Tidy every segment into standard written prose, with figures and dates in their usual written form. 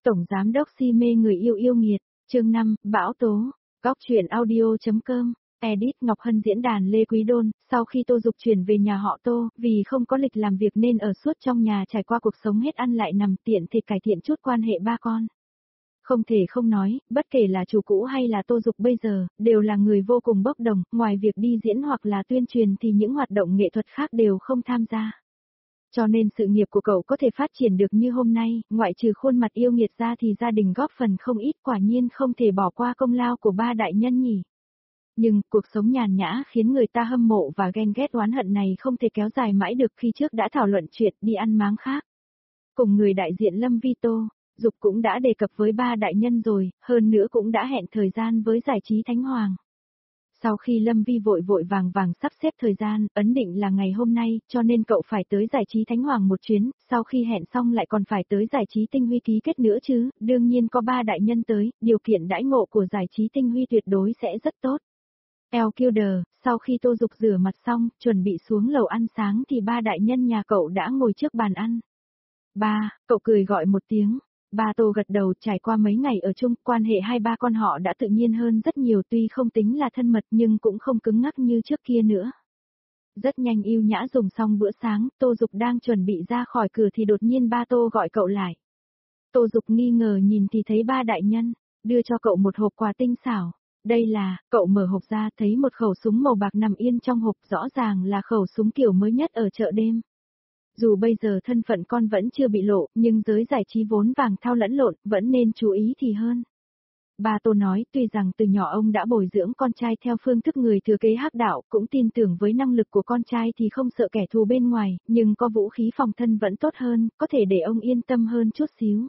Tổng giám đốc si mê người yêu yêu nghiệt, chương 5, Bão tố, Góc truyện audio.com, edit Ngọc Hân diễn đàn Lê Quý Đôn, sau khi Tô Dục chuyển về nhà họ Tô, vì không có lịch làm việc nên ở suốt trong nhà trải qua cuộc sống hết ăn lại nằm tiện thể cải thiện chút quan hệ ba con. Không thể không nói, bất kể là chủ cũ hay là Tô Dục bây giờ, đều là người vô cùng bốc đồng, ngoài việc đi diễn hoặc là tuyên truyền thì những hoạt động nghệ thuật khác đều không tham gia. Cho nên sự nghiệp của cậu có thể phát triển được như hôm nay, ngoại trừ khuôn mặt yêu nghiệt ra thì gia đình góp phần không ít, quả nhiên không thể bỏ qua công lao của ba đại nhân nhỉ. Nhưng, cuộc sống nhàn nhã khiến người ta hâm mộ và ghen ghét oán hận này không thể kéo dài mãi được khi trước đã thảo luận chuyện đi ăn máng khác. Cùng người đại diện Lâm Vi Tô, Dục cũng đã đề cập với ba đại nhân rồi, hơn nữa cũng đã hẹn thời gian với giải trí Thánh Hoàng. Sau khi Lâm Vi vội vội vàng vàng sắp xếp thời gian, ấn định là ngày hôm nay, cho nên cậu phải tới giải trí Thánh Hoàng một chuyến, sau khi hẹn xong lại còn phải tới giải trí Tinh Huy ký kết nữa chứ, đương nhiên có ba đại nhân tới, điều kiện đãi ngộ của giải trí Tinh Huy tuyệt đối sẽ rất tốt. Elkilder, sau khi Tô Dục rửa mặt xong, chuẩn bị xuống lầu ăn sáng thì ba đại nhân nhà cậu đã ngồi trước bàn ăn. Ba, cậu cười gọi một tiếng. Ba Tô gật đầu, trải qua mấy ngày ở chung, quan hệ hai ba con họ đã tự nhiên hơn rất nhiều, tuy không tính là thân mật nhưng cũng không cứng ngắc như trước kia nữa. Rất nhanh yêu nhã dùng xong bữa sáng, Tô Dục đang chuẩn bị ra khỏi cửa thì đột nhiên ba Tô gọi cậu lại. Tô Dục nghi ngờ nhìn thì thấy ba đại nhân, đưa cho cậu một hộp quà tinh xảo. Đây là, cậu mở hộp ra thấy một khẩu súng màu bạc nằm yên trong hộp, rõ ràng là khẩu súng kiểu mới nhất ở chợ đêm. Dù bây giờ thân phận con vẫn chưa bị lộ, nhưng giới giải trí vốn vàng thao lẫn lộn, vẫn nên chú ý thì hơn. Ba Tô nói, tuy rằng từ nhỏ ông đã bồi dưỡng con trai theo phương thức người thừa kế hắc đạo, cũng tin tưởng với năng lực của con trai thì không sợ kẻ thù bên ngoài, nhưng có vũ khí phòng thân vẫn tốt hơn, có thể để ông yên tâm hơn chút xíu.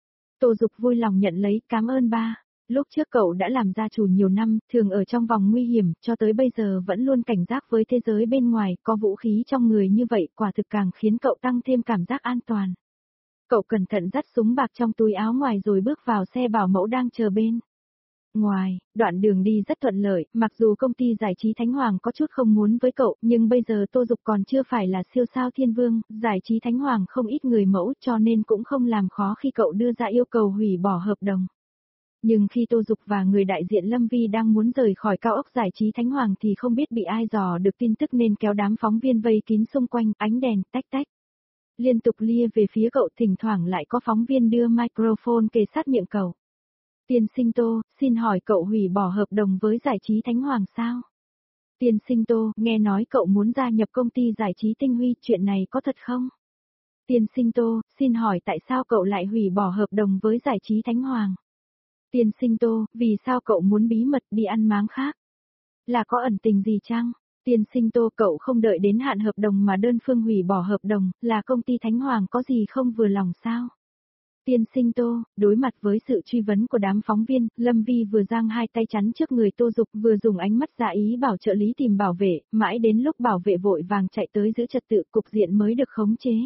Tô Dục vui lòng nhận lấy, cảm ơn ba. Lúc trước cậu đã làm gia chủ nhiều năm, thường ở trong vòng nguy hiểm, cho tới bây giờ vẫn luôn cảnh giác với thế giới bên ngoài, có vũ khí trong người như vậy quả thực càng khiến cậu tăng thêm cảm giác an toàn. Cậu cẩn thận dắt súng bạc trong túi áo ngoài rồi bước vào xe bảo mẫu đang chờ bên ngoài, đoạn đường đi rất thuận lợi, mặc dù công ty giải trí Thánh Hoàng có chút không muốn với cậu, nhưng bây giờ Tô Dục còn chưa phải là siêu sao thiên vương, giải trí Thánh Hoàng không ít người mẫu cho nên cũng không làm khó khi cậu đưa ra yêu cầu hủy bỏ hợp đồng. Nhưng khi Tô Dục và người đại diện Lâm Vi đang muốn rời khỏi cao ốc giải trí Thánh Hoàng thì không biết bị ai dò được tin tức nên kéo đám phóng viên vây kín xung quanh, ánh đèn, tách tách. Liên tục lia về phía cậu, thỉnh thoảng lại có phóng viên đưa microphone kề sát miệng cậu. Tiên sinh Tô, xin hỏi cậu hủy bỏ hợp đồng với giải trí Thánh Hoàng sao? Tiên sinh Tô, nghe nói cậu muốn gia nhập công ty giải trí Tinh Huy, chuyện này có thật không? Tiên sinh Tô, xin hỏi tại sao cậu lại hủy bỏ hợp đồng với giải trí Thánh Hoàng? Tiên sinh Tô, vì sao cậu muốn bí mật đi ăn máng khác? Là có ẩn tình gì chăng? Tiên sinh Tô, cậu không đợi đến hạn hợp đồng mà đơn phương hủy bỏ hợp đồng, là công ty Thánh Hoàng có gì không vừa lòng sao? Tiên sinh Tô, đối mặt với sự truy vấn của đám phóng viên, Lâm Vi vừa giang hai tay chắn trước người Tô Dục, vừa dùng ánh mắt dạ ý bảo trợ lý tìm bảo vệ, mãi đến lúc bảo vệ vội vàng chạy tới giữ trật tự, cục diện mới được khống chế.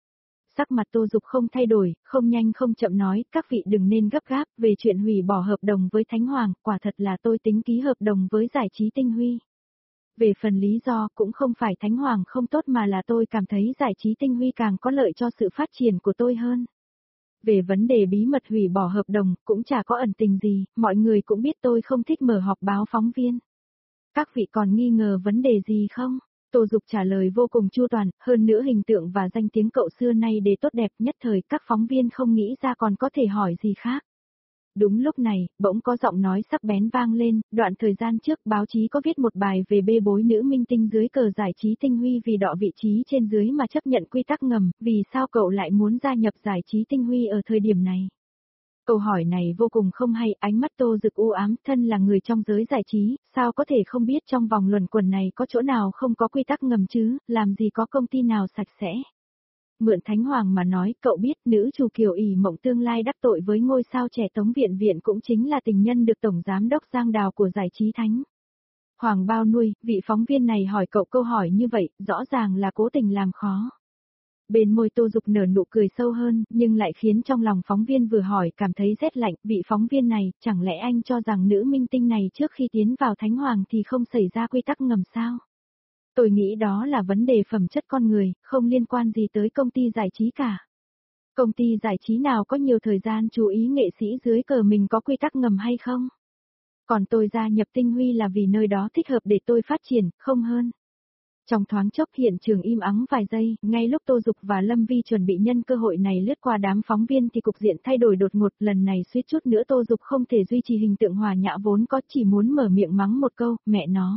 Sắc mặt Tô Dục không thay đổi, không nhanh không chậm nói, các vị đừng nên gấp gáp, về chuyện hủy bỏ hợp đồng với Thánh Hoàng, quả thật là tôi tính ký hợp đồng với giải trí Tinh Huy. Về phần lý do, cũng không phải Thánh Hoàng không tốt mà là tôi cảm thấy giải trí Tinh Huy càng có lợi cho sự phát triển của tôi hơn. Về vấn đề bí mật hủy bỏ hợp đồng, cũng chả có ẩn tình gì, mọi người cũng biết tôi không thích mở họp báo phóng viên. Các vị còn nghi ngờ vấn đề gì không? Tô Dục trả lời vô cùng chu toàn, hơn nữa hình tượng và danh tiếng cậu xưa nay đều tốt đẹp, nhất thời các phóng viên không nghĩ ra còn có thể hỏi gì khác. Đúng lúc này, bỗng có giọng nói sắc bén vang lên, đoạn thời gian trước báo chí có viết một bài về bê bối nữ minh tinh dưới cờ giải trí Tinh Huy vì đọ vị trí trên dưới mà chấp nhận quy tắc ngầm, vì sao cậu lại muốn gia nhập giải trí Tinh Huy ở thời điểm này? Câu hỏi này vô cùng không hay, ánh mắt Tô Dực u ám, thân là người trong giới giải trí, sao có thể không biết trong vòng luẩn quẩn này có chỗ nào không có quy tắc ngầm chứ, làm gì có công ty nào sạch sẽ. Mượn Thánh Hoàng mà nói, cậu biết nữ chủ Kiều ỷ mộng tương lai đắc tội với ngôi sao trẻ Tống Viện Viện cũng chính là tình nhân được Tổng Giám đốc Giang Đào của giải trí Thánh Hoàng bao nuôi, vị phóng viên này hỏi cậu câu hỏi như vậy, rõ ràng là cố tình làm khó. Bên môi Tô Dục nở nụ cười sâu hơn, nhưng lại khiến trong lòng phóng viên vừa hỏi cảm thấy rét lạnh, vị phóng viên này, chẳng lẽ anh cho rằng nữ minh tinh này trước khi tiến vào Thánh Hoàng thì không xảy ra quy tắc ngầm sao? Tôi nghĩ đó là vấn đề phẩm chất con người, không liên quan gì tới công ty giải trí cả. Công ty giải trí nào có nhiều thời gian chú ý nghệ sĩ dưới cờ mình có quy tắc ngầm hay không? Còn tôi gia nhập Tinh Huy là vì nơi đó thích hợp để tôi phát triển, không hơn. Trong thoáng chốc hiện trường im ắng vài giây, ngay lúc Tô Dục và Lâm Vi chuẩn bị nhân cơ hội này lướt qua đám phóng viên thì cục diện thay đổi đột ngột, lần này suýt chút nữa Tô Dục không thể duy trì hình tượng hòa nhã vốn có, chỉ muốn mở miệng mắng một câu, mẹ nó.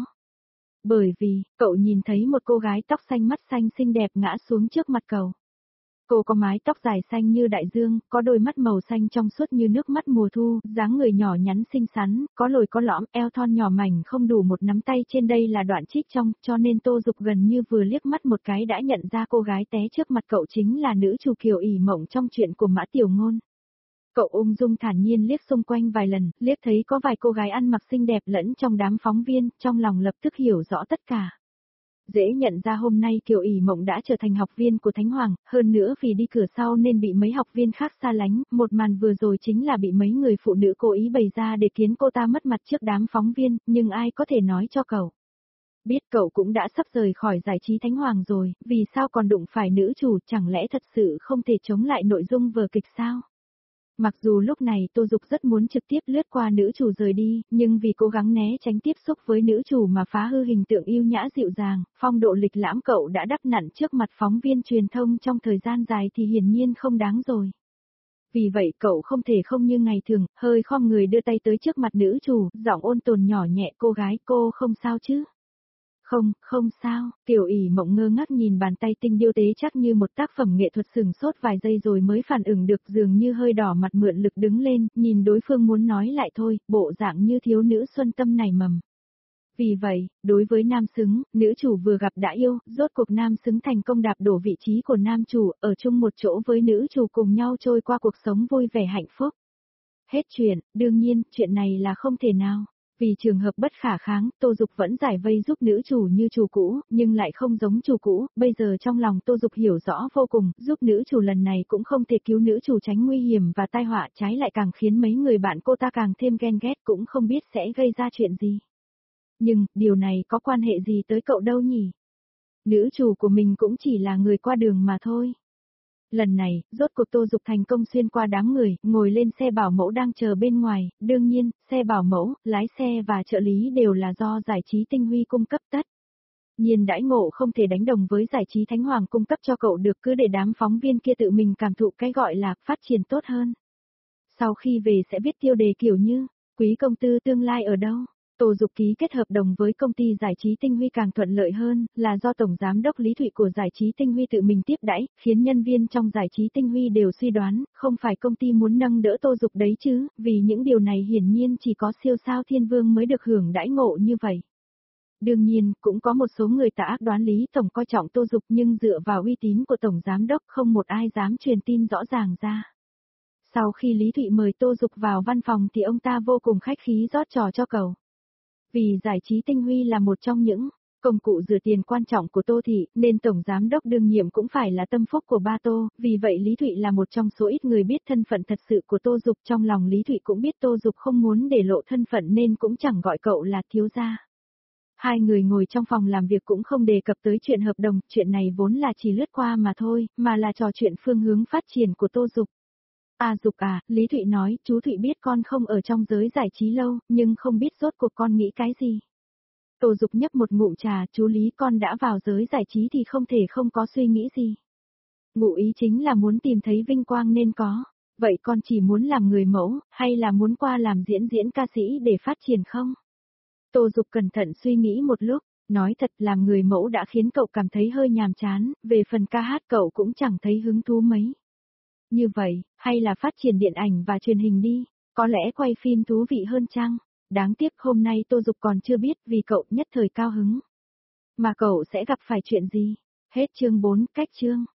Bởi vì, cậu nhìn thấy một cô gái tóc xanh mắt xanh xinh đẹp ngã xuống trước mặt cậu. Cô có mái tóc dài xanh như đại dương, có đôi mắt màu xanh trong suốt như nước mắt mùa thu, dáng người nhỏ nhắn xinh xắn, có lồi có lõm, eo thon nhỏ mảnh không đủ một nắm tay trên đây là đoạn trích trong, cho nên Tô Dục gần như vừa liếc mắt một cái đã nhận ra cô gái té trước mặt cậu chính là nữ chủ Kiều ỷ mộng trong chuyện của Mã Tiểu Ngôn. Cậu ung dung thản nhiên liếc xung quanh vài lần, liếc thấy có vài cô gái ăn mặc xinh đẹp lẫn trong đám phóng viên, trong lòng lập tức hiểu rõ tất cả. Dễ nhận ra hôm nay Kiều ỷ mộng đã trở thành học viên của Thánh Hoàng, hơn nữa vì đi cửa sau nên bị mấy học viên khác xa lánh, một màn vừa rồi chính là bị mấy người phụ nữ cố ý bày ra để khiến cô ta mất mặt trước đám phóng viên, nhưng ai có thể nói cho cậu. Biết cậu cũng đã sắp rời khỏi giải trí Thánh Hoàng rồi, vì sao còn đụng phải nữ chủ, chẳng lẽ thật sự không thể chống lại nội dung vở kịch sao? Mặc dù lúc này Tô Dục rất muốn trực tiếp lướt qua nữ chủ rời đi, nhưng vì cố gắng né tránh tiếp xúc với nữ chủ mà phá hư hình tượng yêu nhã dịu dàng, phong độ lịch lãm cậu đã đắp nặn trước mặt phóng viên truyền thông trong thời gian dài thì hiển nhiên không đáng rồi. Vì vậy cậu không thể không như ngày thường, hơi khom người đưa tay tới trước mặt nữ chủ, giọng ôn tồn nhỏ nhẹ, cô gái cô không sao chứ? Không, không sao, Kiều ỷ mộng ngơ ngác nhìn bàn tay tinh điêu tế chắc như một tác phẩm nghệ thuật, sừng sốt vài giây rồi mới phản ứng được, dường như hơi đỏ mặt mượn lực đứng lên, nhìn đối phương muốn nói lại thôi, bộ dạng như thiếu nữ xuân tâm nảy mầm. Vì vậy, đối với nam xứng, nữ chủ vừa gặp đã yêu, rốt cuộc nam xứng thành công đạp đổ vị trí của nam chủ, ở chung một chỗ với nữ chủ cùng nhau trôi qua cuộc sống vui vẻ hạnh phúc. Hết chuyện, đương nhiên, chuyện này là không thể nào. Vì trường hợp bất khả kháng, Tô Dục vẫn giải vây giúp nữ chủ như chủ cũ, nhưng lại không giống chủ cũ, bây giờ trong lòng Tô Dục hiểu rõ vô cùng, giúp nữ chủ lần này cũng không thể cứu nữ chủ tránh nguy hiểm và tai họa, trái lại càng khiến mấy người bạn cô ta càng thêm ghen ghét, cũng không biết sẽ gây ra chuyện gì. Nhưng, điều này có quan hệ gì tới cậu đâu nhỉ? Nữ chủ của mình cũng chỉ là người qua đường mà thôi. Lần này, rốt cuộc Tô Dục thành công xuyên qua đám người, ngồi lên xe bảo mẫu đang chờ bên ngoài, đương nhiên, xe bảo mẫu, lái xe và trợ lý đều là do giải trí Tinh Huy cung cấp tất. Nhiên đãi ngộ không thể đánh đồng với giải trí Thánh Hoàng cung cấp cho cậu được, cứ để đám phóng viên kia tự mình cảm thụ cái gọi là phát triển tốt hơn. Sau khi về sẽ biết tiêu đề kiểu như, quý công tư tương lai ở đâu. Tô Dục ký kết hợp đồng với công ty giải trí Tinh Huy càng thuận lợi hơn, là do Tổng Giám đốc Lý Thụy của giải trí Tinh Huy tự mình tiếp đãi, khiến nhân viên trong giải trí Tinh Huy đều suy đoán, không phải công ty muốn nâng đỡ Tô Dục đấy chứ, vì những điều này hiển nhiên chỉ có siêu sao thiên vương mới được hưởng đãi ngộ như vậy. Đương nhiên, cũng có một số người tà ác đoán Lý Tổng coi trọng Tô Dục, nhưng dựa vào uy tín của Tổng Giám đốc không một ai dám truyền tin rõ ràng ra. Sau khi Lý Thụy mời Tô Dục vào văn phòng thì ông ta vô cùng khách khí rót trò cho cậu. Vì giải trí Tinh Huy là một trong những công cụ rửa tiền quan trọng của Tô Thị, nên Tổng Giám đốc đương nhiệm cũng phải là tâm phúc của ba Tô, vì vậy Lý Thụy là một trong số ít người biết thân phận thật sự của Tô Dục, trong lòng Lý Thụy cũng biết Tô Dục không muốn để lộ thân phận nên cũng chẳng gọi cậu là thiếu gia. Hai người ngồi trong phòng làm việc cũng không đề cập tới chuyện hợp đồng, chuyện này vốn là chỉ lướt qua mà thôi, mà là trò chuyện phương hướng phát triển của Tô Dục. À Dục à, Lý Thụy nói, chú Thụy biết con không ở trong giới giải trí lâu, nhưng không biết rốt cuộc con nghĩ cái gì. Tô Dục nhấp một ngụm trà, chú Lý con đã vào giới giải trí thì không thể không có suy nghĩ gì. Ngụ ý chính là muốn tìm thấy vinh quang nên có. Vậy con chỉ muốn làm người mẫu, hay là muốn qua làm diễn ca sĩ để phát triển không? Tô Dục cẩn thận suy nghĩ một lúc, nói thật làm người mẫu đã khiến cậu cảm thấy hơi nhàm chán, về phần ca hát cậu cũng chẳng thấy hứng thú mấy. Như vậy, hay là phát triển điện ảnh và truyền hình đi, có lẽ quay phim thú vị hơn chăng? Đáng tiếc hôm nay Tô Dục còn chưa biết vì cậu nhất thời cao hứng. Mà cậu sẽ gặp phải chuyện gì? Hết chương 4, cách chương.